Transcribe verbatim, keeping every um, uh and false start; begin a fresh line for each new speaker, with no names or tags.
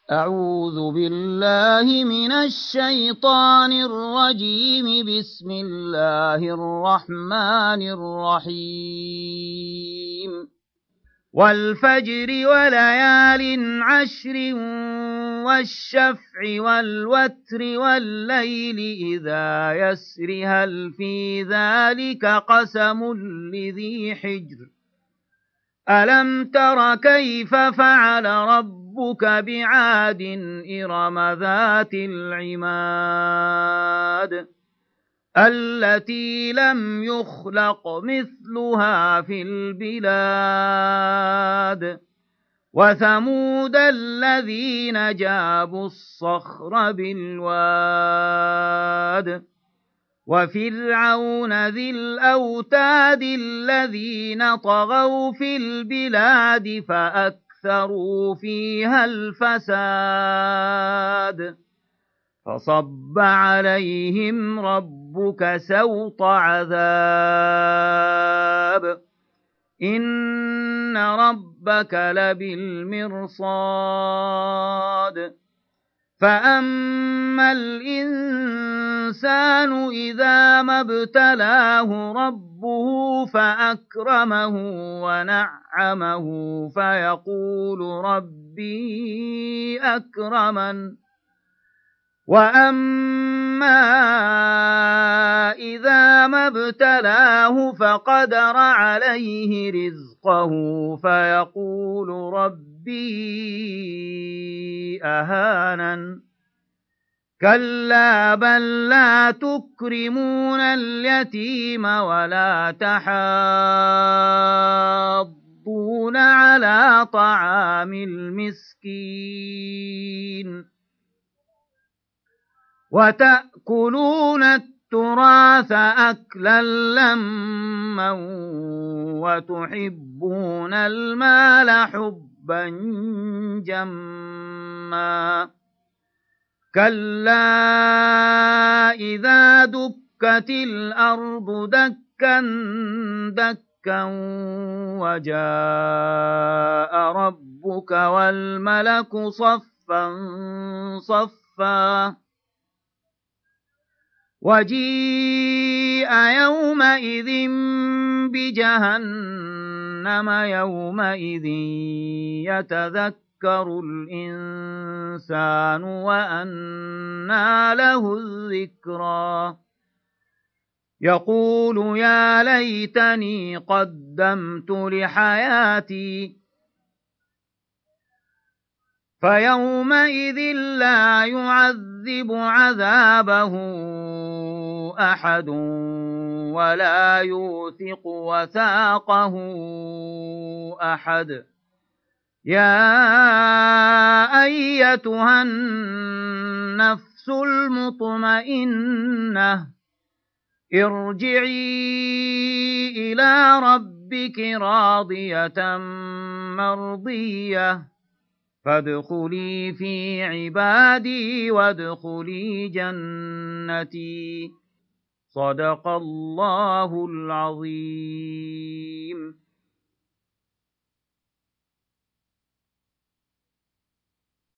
أعوذ بالله من الشيطان الرجيم. بسم الله الرحمن الرحيم. والفجر وليال عشر والشفع والوتر والليل إذا يسر هل في ذلك قسم لذي حجر ألم تر كيف فعل ربك بعاد إرم ذات العماد التي لم يخلق مثلها في البلاد وثمود الذين جابوا الصخر بالواد وفرعون ذي الأوتاد الذين طغوا في البلاد فأكثروا فيها الفساد فصب عليهم ربك سوط عذاب إن ربك لبالمرصاد فأما الإنسان إذا ما ابتلاه ربه فأكرمه ونعمه فيقول ربي أكرمن وأما إذا ما ابتلاه فقدر عليه رزقه فيقول ربي أهانن كلا بل لا تكرمون اليتيم ولا تحاضون على طعام المسكين وتأكلون التراث أكلا لما وتحبون المال حبا جما كلا إذا دكت الأرض دكا دكا وجاء ربك والملك صفا صفا وجيء يومئذ بجهنم يومئذ يتذكر الإنسان وأنى له الذكرى يقول يا ليتني قدمت لحياتي فيومئذ لا يعذب عذابه أحد ولا يوثق وثاقه أحد يا أيتها النفس المطمئنة ارجعي إلى ربك راضية مرضية فادخلي في عبادي وادخلي جنتي صدق الله العظيم.